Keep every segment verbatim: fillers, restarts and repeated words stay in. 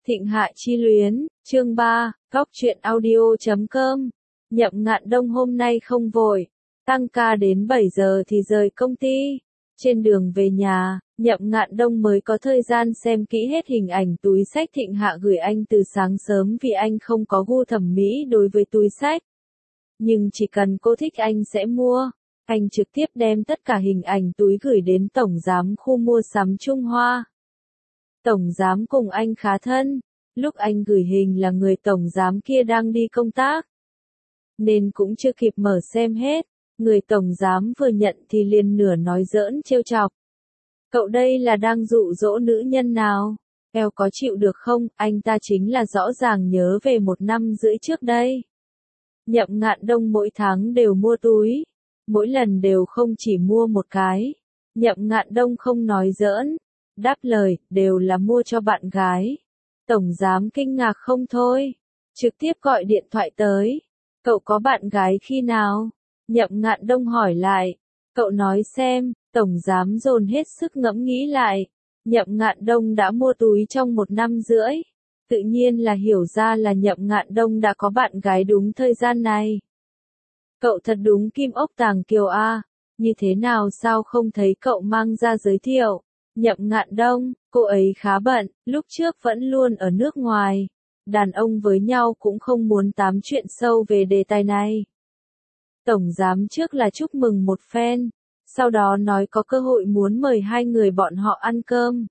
Thịnh Hạ Chi Luyến, chương ba, góc truyện audio chấm com. Nhậm Ngạn Đông hôm nay không vội, tăng ca đến bảy giờ thì rời công ty. Trên đường về nhà, Nhậm Ngạn Đông mới có thời gian xem kỹ hết hình ảnh túi xách Thịnh Hạ gửi anh từ sáng sớm vì anh không có gu thẩm mỹ đối với túi xách. Nhưng chỉ cần cô thích anh sẽ mua. Anh trực tiếp đem tất cả hình ảnh túi gửi đến tổng giám khu mua sắm Trung Hoa. Tổng giám cùng anh khá thân, lúc anh gửi hình là người tổng giám kia đang đi công tác. Nên cũng chưa kịp mở xem hết, người tổng giám vừa nhận thì liền nửa nói giỡn trêu chọc. Cậu đây là đang dụ dỗ nữ nhân nào? Eo có chịu được không? Anh ta chính là rõ ràng nhớ về một năm rưỡi trước đây. Nhậm Ngạn Đông mỗi tháng đều mua túi, mỗi lần đều không chỉ mua một cái. Nhậm Ngạn Đông không nói giỡn, đáp lời, đều là mua cho bạn gái. Tổng giám kinh ngạc không thôi, trực tiếp gọi điện thoại tới. Cậu có bạn gái khi nào? Nhậm Ngạn Đông hỏi lại. Cậu nói xem, tổng giám dồn hết sức ngẫm nghĩ lại. Nhậm Ngạn Đông đã mua túi trong một năm rưỡi. Tự nhiên là hiểu ra là Nhậm Ngạn Đông đã có bạn gái đúng thời gian này. Cậu thật đúng kim ốc tàng kiều a, như thế nào sao không thấy cậu mang ra giới thiệu? Nhậm Ngạn Đông, cô ấy khá bận, lúc trước vẫn luôn ở nước ngoài. Đàn ông với nhau cũng không muốn tám chuyện sâu về đề tài này. Tổng giám trước là chúc mừng một phen, sau đó nói có cơ hội muốn mời hai người bọn họ ăn cơm.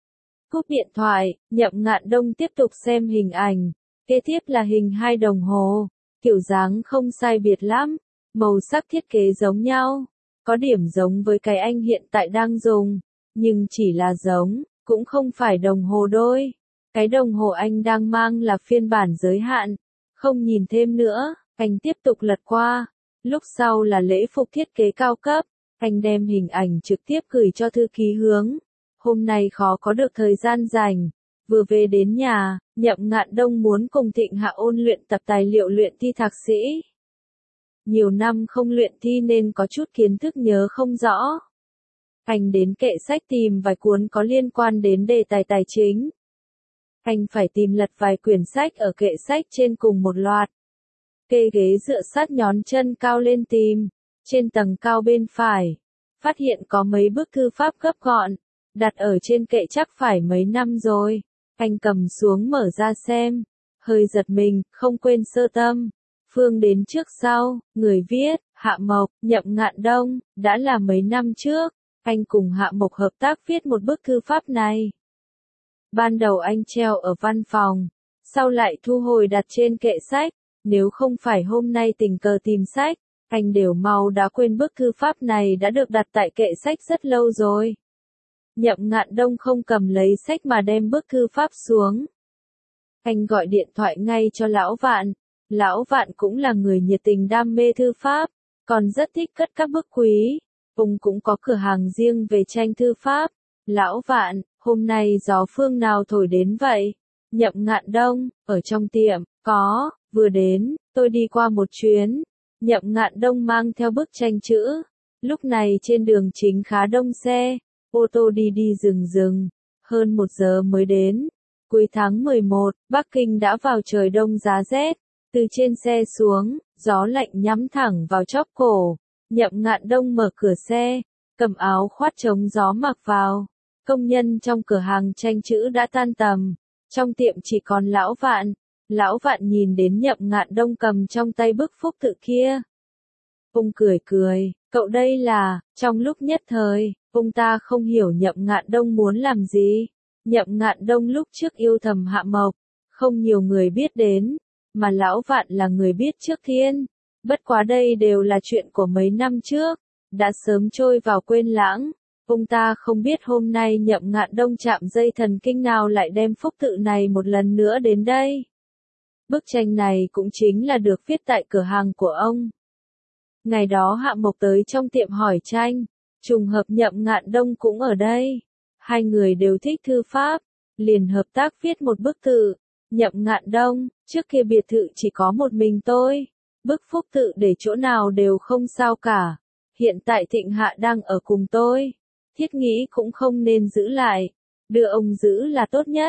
Cúp điện thoại, Nhậm Ngạn Đông tiếp tục xem hình ảnh, kế tiếp là hình hai đồng hồ, kiểu dáng không sai biệt lắm, màu sắc thiết kế giống nhau, có điểm giống với cái anh hiện tại đang dùng. Nhưng chỉ là giống, cũng không phải đồng hồ đôi. Cái đồng hồ anh đang mang là phiên bản giới hạn. Không nhìn thêm nữa, anh tiếp tục lật qua. Lúc sau là lễ phục thiết kế cao cấp. Anh đem hình ảnh trực tiếp gửi cho thư ký Hướng. Hôm nay khó có được thời gian rảnh. Vừa về đến nhà, Nhậm Ngạn Đông muốn cùng Thịnh Hạ ôn luyện tập tài liệu luyện thi thạc sĩ. Nhiều năm không luyện thi nên có chút kiến thức nhớ không rõ. Anh đến kệ sách tìm vài cuốn có liên quan đến đề tài tài chính. Anh phải tìm lật vài quyển sách ở kệ sách trên cùng một loạt. Kê ghế dựa sát nhón chân cao lên tìm. Trên tầng cao bên phải, phát hiện có mấy bức thư pháp gấp gọn, đặt ở trên kệ chắc phải mấy năm rồi. Anh cầm xuống mở ra xem, hơi giật mình, không quên sơ tâm. Phương đến trước sau, người viết, Hạ Mộc, Nhậm Ngạn Đông, đã là mấy năm trước. Anh cùng Hạ Mộc hợp tác viết một bức thư pháp này. Ban đầu anh treo ở văn phòng, sau lại thu hồi đặt trên kệ sách. Nếu không phải hôm nay tình cờ tìm sách, anh đều mau đã quên bức thư pháp này đã được đặt tại kệ sách rất lâu rồi. Nhậm Ngạn Đông không cầm lấy sách mà đem bức thư pháp xuống. Anh gọi điện thoại ngay cho Lão Vạn. Lão Vạn cũng là người nhiệt tình đam mê thư pháp, còn rất thích cất các bức quý. Ông cũng có cửa hàng riêng về tranh thư pháp. Lão Vạn, hôm nay gió phương nào thổi đến vậy? Nhậm Ngạn Đông, ở trong tiệm, có, vừa đến, tôi đi qua một chuyến. Nhậm Ngạn Đông mang theo bức tranh chữ. Lúc này trên đường chính khá đông xe, ô tô đi đi dừng dừng, hơn một giờ mới đến. Cuối tháng mười một, Bắc Kinh đã vào trời đông giá rét. Từ trên xe xuống, gió lạnh nhắm thẳng vào chóp cổ. Nhậm Ngạn Đông mở cửa xe, cầm áo khoác chống gió mặc vào. Công nhân trong cửa hàng tranh chữ đã tan tầm. Trong tiệm chỉ còn Lão Vạn. Lão Vạn nhìn đến Nhậm Ngạn Đông cầm trong tay bức phúc tự kia. Ông cười cười, cậu đây là, trong lúc nhất thời, ông ta không hiểu Nhậm Ngạn Đông muốn làm gì. Nhậm Ngạn Đông lúc trước yêu thầm Hạ Mộc, không nhiều người biết đến, mà Lão Vạn là người biết trước thiên. Bất quá đây đều là chuyện của mấy năm trước, đã sớm trôi vào quên lãng. Ông ta không biết hôm nay Nhậm Ngạn Đông chạm dây thần kinh nào lại đem phúc tự này một lần nữa đến đây. Bức tranh này cũng chính là được viết tại cửa hàng của ông. Ngày đó Hạ Mộc tới trong tiệm hỏi tranh, trùng hợp Nhậm Ngạn Đông cũng ở đây. Hai người đều thích thư pháp, liền hợp tác viết một bức tự. Nhậm Ngạn Đông, trước kia biệt thự chỉ có một mình tôi. Bức phúc tự để chỗ nào đều không sao cả. Hiện tại Thịnh Hạ đang ở cùng tôi. Thiết nghĩ cũng không nên giữ lại. Đưa ông giữ là tốt nhất.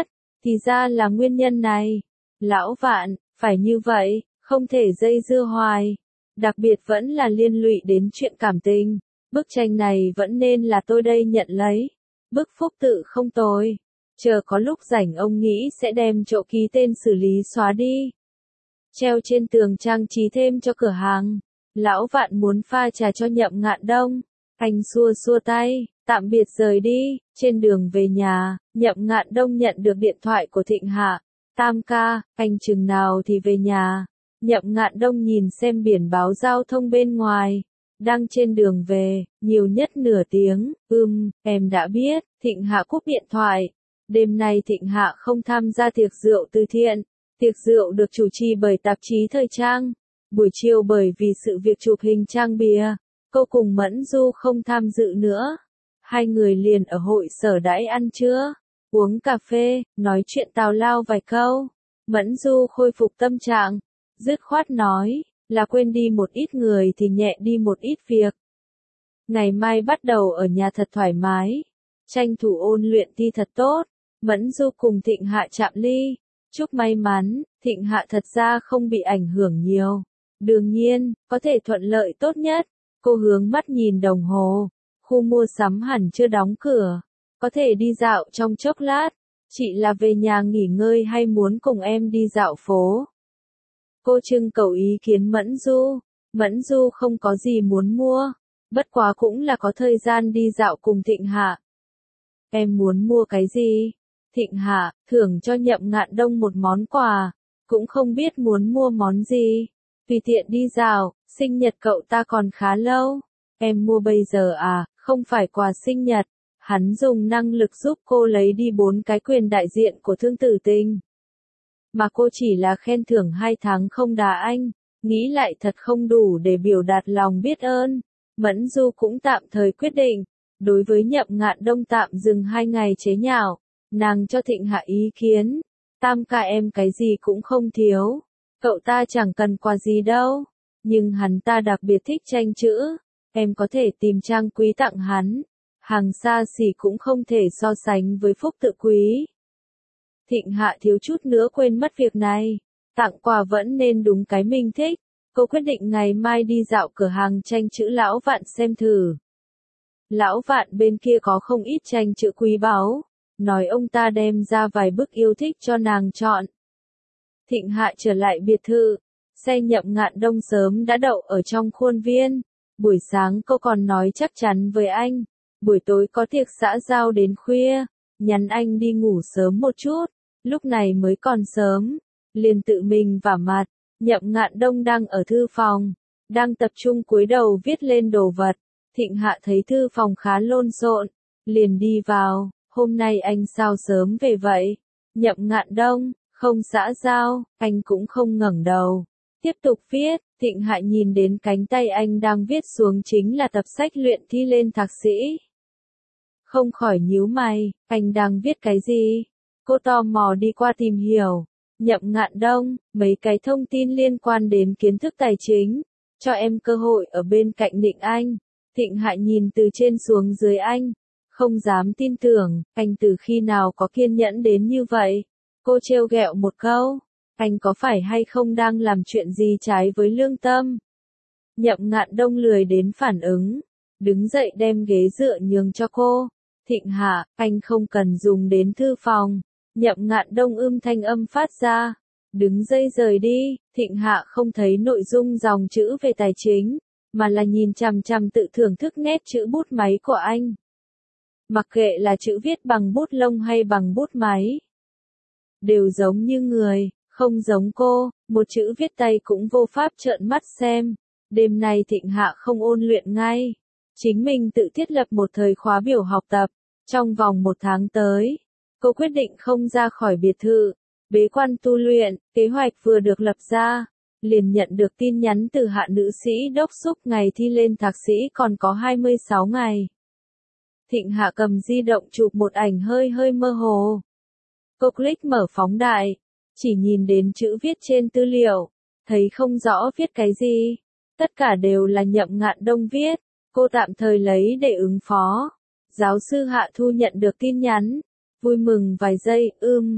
thì ra là nguyên nhân này. Lão Vạn, phải như vậy, không thể dây dưa hoài. Đặc biệt vẫn là liên lụy đến chuyện cảm tình. Bức tranh này vẫn nên là tôi đây nhận lấy. Bức phúc tự không tồi. Chờ có lúc rảnh ông nghĩ sẽ đem chỗ ký tên xử lý xóa đi. Treo trên tường trang trí thêm cho cửa hàng. Lão Vạn muốn pha trà cho Nhậm Ngạn Đông. Anh xua xua tay, tạm biệt rời đi. Trên đường về nhà, Nhậm Ngạn Đông nhận được điện thoại của Thịnh Hạ. Tam ca, anh chừng nào thì về nhà. Nhậm Ngạn Đông nhìn xem biển báo giao thông bên ngoài. Đang trên đường về, nhiều nhất nửa tiếng. Ừm, em đã biết. Thịnh Hạ cúp điện thoại. Đêm nay Thịnh Hạ không tham gia tiệc rượu từ thiện. Tiệc rượu được chủ trì bởi tạp chí thời trang. Buổi chiều bởi vì sự việc chụp hình trang bìa, cô cùng Mẫn Du không tham dự nữa. Hai người liền ở hội sở đãi ăn trưa, uống cà phê, nói chuyện tào lao vài câu. Mẫn Du khôi phục tâm trạng, dứt khoát nói, là quên đi một ít người thì nhẹ đi một ít việc. Ngày mai bắt đầu ở nhà thật thoải mái, tranh thủ ôn luyện thi thật tốt. Mẫn Du cùng Thịnh Hạ chạm ly, chúc may mắn. Thịnh Hạ thật ra không bị ảnh hưởng nhiều. Đương nhiên, có thể thuận lợi tốt nhất. Cô hướng mắt nhìn đồng hồ. Khu mua sắm hẳn chưa đóng cửa. Có thể đi dạo trong chốc lát. Chị là về nhà nghỉ ngơi hay muốn cùng em đi dạo phố? Cô trưng cầu ý kiến Mẫn Du. Mẫn Du không có gì muốn mua. Bất quá cũng là có thời gian đi dạo cùng Thịnh Hạ. Em muốn mua cái gì? Thịnh Hạ, thưởng cho Nhậm Ngạn Đông một món quà. Cũng không biết muốn mua món gì. Tùy tiện đi dạo, sinh nhật cậu ta còn khá lâu. Em mua bây giờ à, không phải quà sinh nhật. Hắn dùng năng lực giúp cô lấy đi bốn cái quyền đại diện của Thương Tử Tình. Mà cô chỉ là khen thưởng hai tháng không đá anh. Nghĩ lại thật không đủ để biểu đạt lòng biết ơn. Mẫn Du cũng tạm thời quyết định. Đối với Nhậm Ngạn Đông tạm dừng hai ngày chế nhạo. Nàng cho Thịnh Hạ ý kiến. Tam ca em cái gì cũng không thiếu. Cậu ta chẳng cần quà gì đâu. Nhưng hắn ta đặc biệt thích tranh chữ. Em có thể tìm trang quý tặng hắn. Hàng xa xỉ cũng không thể so sánh với phúc tự quý. Thịnh Hạ thiếu chút nữa quên mất việc này. Tặng quà vẫn nên đúng cái mình thích. Cô quyết định ngày mai đi dạo cửa hàng tranh chữ Lão Vạn xem thử. Lão Vạn bên kia có không ít tranh chữ quý báu. Nói ông ta đem ra vài bức yêu thích cho nàng chọn. Thịnh Hạ trở lại biệt thự. Xe Nhậm Ngạn Đông sớm đã đậu ở trong khuôn viên. Buổi sáng cô còn nói chắc chắn với anh. Buổi tối có tiệc xã giao đến khuya. Nhắn anh đi ngủ sớm một chút. Lúc này mới còn sớm. Liền tự mình vả mặt. Nhậm Ngạn Đông đang ở thư phòng. Đang tập trung cúi đầu viết lên đồ vật. Thịnh Hạ thấy thư phòng khá lộn xộn. Liền đi vào. Hôm nay anh sao sớm về vậy? Nhậm Ngạn Đông, không xã giao, anh cũng không ngẩng đầu. Tiếp tục viết, Thịnh Hạ nhìn đến cánh tay anh đang viết xuống chính là tập sách luyện thi lên thạc sĩ. Không khỏi nhíu mày, anh đang viết cái gì? Cô tò mò đi qua tìm hiểu. Nhậm Ngạn Đông, mấy cái thông tin liên quan đến kiến thức tài chính. Cho em cơ hội ở bên cạnh Định Anh. Thịnh Hạ nhìn từ trên xuống dưới anh. Không dám tin tưởng, anh từ khi nào có kiên nhẫn đến như vậy. Cô trêu ghẹo một câu. Anh có phải hay không đang làm chuyện gì trái với lương tâm? Nhậm Ngạn Đông lười đến phản ứng. Đứng dậy đem ghế dựa nhường cho cô. Thịnh Hạ, anh không cần dùng đến thư phòng. Nhậm Ngạn Đông ưm thanh âm phát ra. Đứng dậy rời đi. Thịnh Hạ không thấy nội dung dòng chữ về tài chính. Mà là nhìn chằm chằm tự thưởng thức nét chữ bút máy của anh. Mặc kệ là chữ viết bằng bút lông hay bằng bút máy. Đều giống như người, không giống cô, một chữ viết tay cũng vô pháp trợn mắt xem. Đêm nay Thịnh Hạ không ôn luyện ngay. Chính mình tự thiết lập một thời khóa biểu học tập. Trong vòng một tháng tới, cô quyết định không ra khỏi biệt thự. Bế quan tu luyện, kế hoạch vừa được lập ra. Liền nhận được tin nhắn từ Hạ nữ sĩ đốc thúc ngày thi lên thạc sĩ còn có hai mươi sáu ngày. Thịnh Hạ cầm di động chụp một ảnh hơi hơi mơ hồ. Cô click mở phóng đại. Chỉ nhìn đến chữ viết trên tư liệu. Thấy không rõ viết cái gì. Tất cả đều là Nhậm Ngạn Đông viết. Cô tạm thời lấy để ứng phó. Giáo sư Hạ Thu nhận được tin nhắn. Vui mừng vài giây, ưm.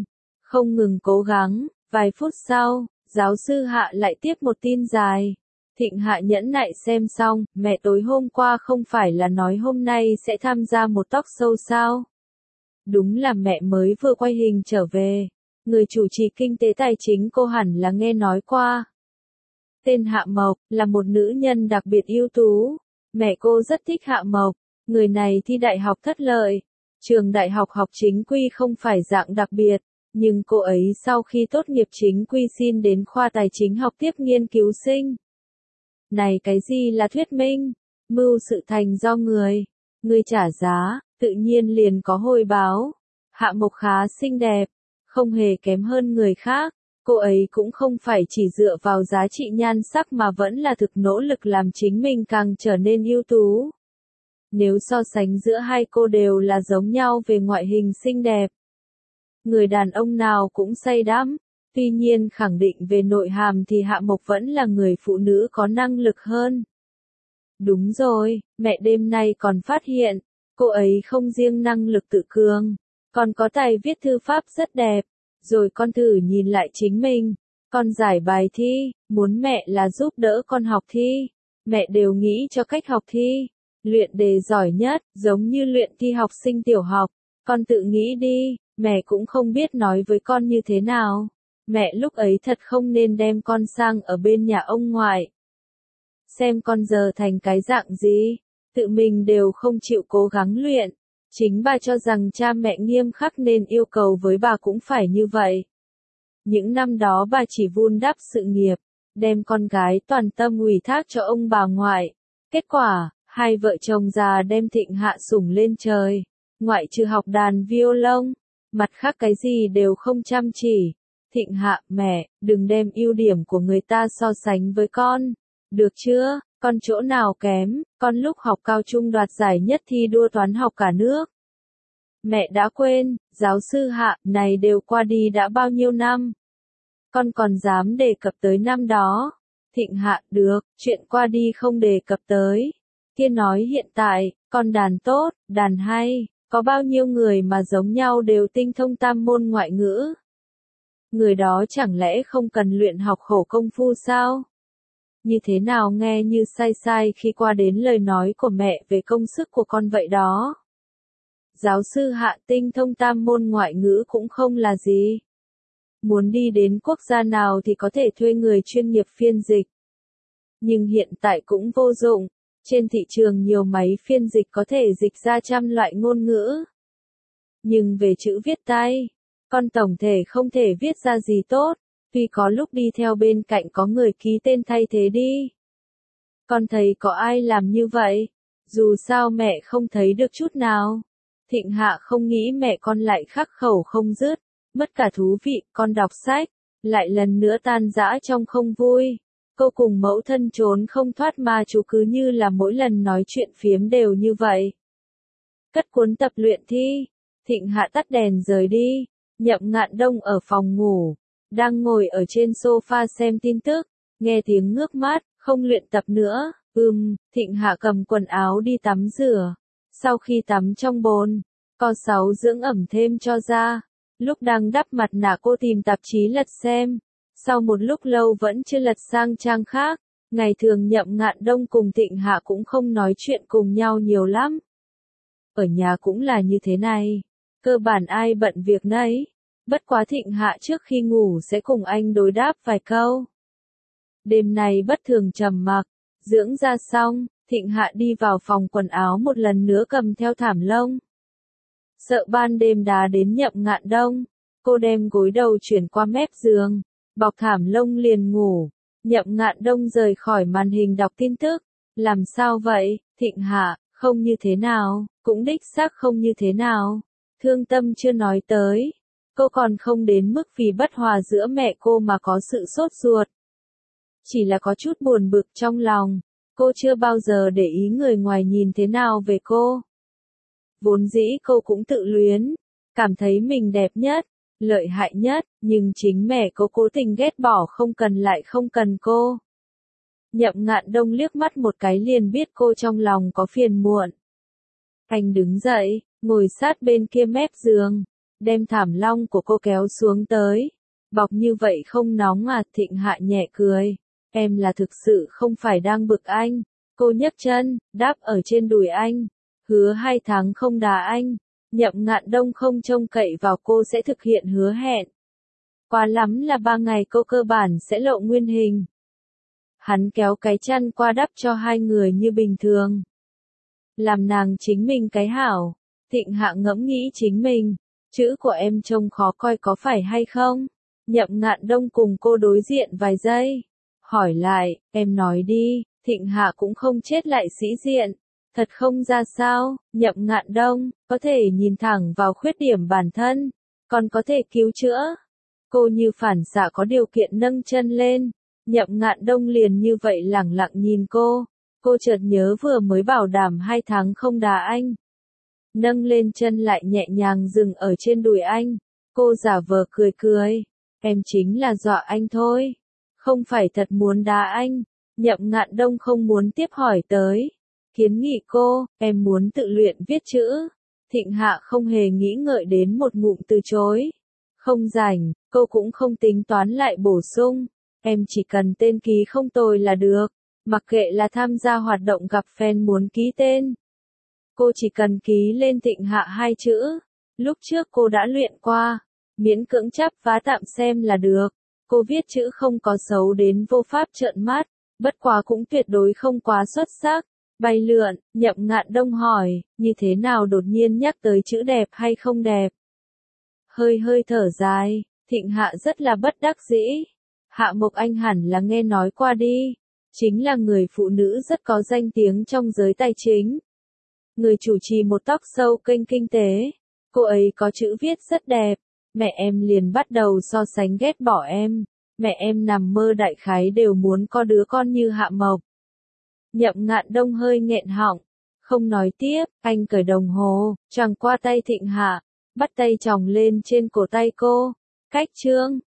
Không ngừng cố gắng, vài phút sau, giáo sư Hạ lại tiếp một tin dài. Thịnh Hạ nhẫn nại xem xong, mẹ tối hôm qua không phải là nói hôm nay sẽ tham gia một talk show sao? Đúng là mẹ mới vừa quay hình trở về. Người chủ trì kinh tế tài chính cô hẳn là nghe nói qua. Tên Hạ Mộc, là một nữ nhân đặc biệt ưu tú. Mẹ cô rất thích Hạ Mộc. Người này thi đại học thất lợi. Trường đại học học chính quy không phải dạng đặc biệt. Nhưng cô ấy sau khi tốt nghiệp chính quy xin đến khoa tài chính học tiếp nghiên cứu sinh. Này cái gì là thuyết minh? Mưu sự thành do người. Người trả giá, tự nhiên liền có hồi báo. Hạ Mộc khá xinh đẹp, không hề kém hơn người khác. Cô ấy cũng không phải chỉ dựa vào giá trị nhan sắc mà vẫn là thực nỗ lực làm chính mình càng trở nên ưu tú. Nếu so sánh giữa hai cô đều là giống nhau về ngoại hình xinh đẹp. Người đàn ông nào cũng say đắm. Tuy nhiên khẳng định về nội hàm thì Hạ Mộc vẫn là người phụ nữ có năng lực hơn. Đúng rồi, mẹ đêm nay còn phát hiện, cô ấy không riêng năng lực tự cường, còn có tài viết thư pháp rất đẹp. Rồi con thử nhìn lại chính mình, con giải bài thi, muốn mẹ là giúp đỡ con học thi. Mẹ đều nghĩ cho cách học thi, luyện đề giỏi nhất, giống như luyện thi học sinh tiểu học. Con tự nghĩ đi, mẹ cũng không biết nói với con như thế nào. Mẹ lúc ấy thật không nên đem con sang ở bên nhà ông ngoại. Xem con giờ thành cái dạng gì, tự mình đều không chịu cố gắng luyện. Chính bà cho rằng cha mẹ nghiêm khắc nên yêu cầu với bà cũng phải như vậy. Những năm đó bà chỉ vun đắp sự nghiệp, đem con gái toàn tâm ủy thác cho ông bà ngoại. Kết quả, hai vợ chồng già đem Thịnh Hạ sủng lên trời. Ngoại trừ học đàn violon, mặt khác cái gì đều không chăm chỉ. Thịnh Hạ, mẹ, đừng đem ưu điểm của người ta so sánh với con. Được chưa, con chỗ nào kém, con lúc học cao trung đoạt giải nhất thi đua toán học cả nước. Mẹ đã quên, giáo sư Hạ, này đều qua đi đã bao nhiêu năm. Con còn dám đề cập tới năm đó. Thịnh Hạ, được, chuyện qua đi không đề cập tới. Kia nói hiện tại, con đàn tốt, đàn hay, có bao nhiêu người mà giống nhau đều tinh thông tam môn ngoại ngữ. Người đó chẳng lẽ không cần luyện học khổ công phu sao? Như thế nào nghe như sai sai khi qua đến lời nói của mẹ về công sức của con vậy đó. Giáo sư Hạ tinh thông tam môn ngoại ngữ cũng không là gì. Muốn đi đến quốc gia nào thì có thể thuê người chuyên nghiệp phiên dịch. Nhưng hiện tại cũng vô dụng, trên thị trường nhiều máy phiên dịch có thể dịch ra trăm loại ngôn ngữ. Nhưng về chữ viết tay, con tổng thể không thể viết ra gì tốt, tuy có lúc đi theo bên cạnh có người ký tên thay thế đi. Con thấy có ai làm như vậy? Dù sao mẹ không thấy được chút nào. Thịnh Hạ không nghĩ mẹ con lại khắc khẩu không dứt, mất cả thú vị, con đọc sách, lại lần nữa tan rã trong không vui. Cô cùng mẫu thân trốn không thoát mà chú cứ như là mỗi lần nói chuyện phiếm đều như vậy. Cất cuốn tập luyện thi, Thịnh Hạ tắt đèn rời đi. Nhậm Ngạn Đông ở phòng ngủ, đang ngồi ở trên sofa xem tin tức, nghe tiếng ngước mắt, không luyện tập nữa. Ừm, Thịnh Hạ cầm quần áo đi tắm rửa. Sau khi tắm trong bồn, co sáu dưỡng ẩm thêm cho da. Lúc đang đắp mặt nạ cô tìm tạp chí lật xem. Sau một lúc lâu vẫn chưa lật sang trang khác. Ngày thường Nhậm Ngạn Đông cùng Thịnh Hạ cũng không nói chuyện cùng nhau nhiều lắm. Ở nhà cũng là như thế này. Cơ bản ai bận việc nấy. Bất quá Thịnh Hạ trước khi ngủ sẽ cùng anh đối đáp vài câu. Đêm này bất thường trầm mặc. Dưỡng da xong, Thịnh Hạ đi vào phòng quần áo một lần nữa cầm theo thảm lông. Sợ ban đêm đá đến Nhậm Ngạn Đông, cô đem gối đầu chuyển qua mép giường, bọc thảm lông liền ngủ. Nhậm Ngạn Đông rời khỏi màn hình đọc tin tức. Làm sao vậy, Thịnh Hạ, không như thế nào, cũng đích xác không như thế nào. Thương tâm chưa nói tới. Cô còn không đến mức vì bất hòa giữa mẹ cô mà có sự sốt ruột. Chỉ là có chút buồn bực trong lòng. Cô chưa bao giờ để ý người ngoài nhìn thế nào về cô. Vốn dĩ cô cũng tự luyến, cảm thấy mình đẹp nhất, lợi hại nhất, nhưng chính mẹ cô cố tình ghét bỏ không cần lại không cần cô. Nhậm Ngạn Đông liếc mắt một cái liền biết cô trong lòng có phiền muộn. Anh đứng dậy, ngồi sát bên kia mép giường, đem thảm long của cô kéo xuống tới. Bọc như vậy không nóng à? Thịnh Hạ nhẹ cười. Em là thực sự không phải đang bực anh. Cô nhấc chân, đáp ở trên đùi anh. Hứa hai tháng không đá anh. Nhậm Ngạn Đông không trông cậy vào cô sẽ thực hiện hứa hẹn. Quá lắm là ba ngày cô cơ bản sẽ lộ nguyên hình. Hắn kéo cái chăn qua đắp cho hai người như bình thường. Làm nàng chính mình cái hảo. Thịnh Hạ ngẫm nghĩ chính mình. Chữ của em trông khó coi có phải hay không? Nhậm Ngạn Đông cùng cô đối diện vài giây. Hỏi lại, em nói đi. Thịnh Hạ cũng không chết lại sĩ diện. Thật không ra sao? Nhậm Ngạn Đông, có thể nhìn thẳng vào khuyết điểm bản thân. Còn có thể cứu chữa. Cô như phản xạ có điều kiện nâng chân lên. Nhậm Ngạn Đông liền như vậy lẳng lặng nhìn cô. Cô chợt nhớ vừa mới bảo đảm hai tháng không đá anh. Nâng lên chân lại nhẹ nhàng dừng ở trên đùi anh. Cô giả vờ cười cười. Em chính là dọa anh thôi. Không phải thật muốn đá anh. Nhậm Ngạn Đông không muốn tiếp hỏi tới. Kiến nghị cô, em muốn tự luyện viết chữ. Thịnh Hạ không hề nghĩ ngợi đến một ngụm từ chối. Không rảnh, cô cũng không tính toán lại bổ sung. Em chỉ cần tên ký không tồi là được. Mặc kệ là tham gia hoạt động gặp fan muốn ký tên. Cô chỉ cần ký lên Thịnh Hạ hai chữ. Lúc trước cô đã luyện qua. Miễn cưỡng chắp vá tạm xem là được. Cô viết chữ không có xấu đến vô pháp trợn mắt. Bất quá cũng tuyệt đối không quá xuất sắc. Bay lượn, Nhậm Ngạn Đông hỏi, như thế nào đột nhiên nhắc tới chữ đẹp hay không đẹp? Hơi hơi thở dài, Thịnh Hạ rất là bất đắc dĩ. Hạ Mộc Anh hẳn là nghe nói qua đi. Chính là người phụ nữ rất có danh tiếng trong giới tài chính. Người chủ trì một talk show kênh kinh tế. Cô ấy có chữ viết rất đẹp. Mẹ em liền bắt đầu so sánh ghét bỏ em. Mẹ em nằm mơ đại khái đều muốn có đứa con như Hạ Mộc. Nhậm Ngạn Đông hơi nghẹn họng. Không nói tiếp, anh cởi đồng hồ, choàng qua tay Thịnh Hạ. Bắt tay chồng lên trên cổ tay cô. Cách chương.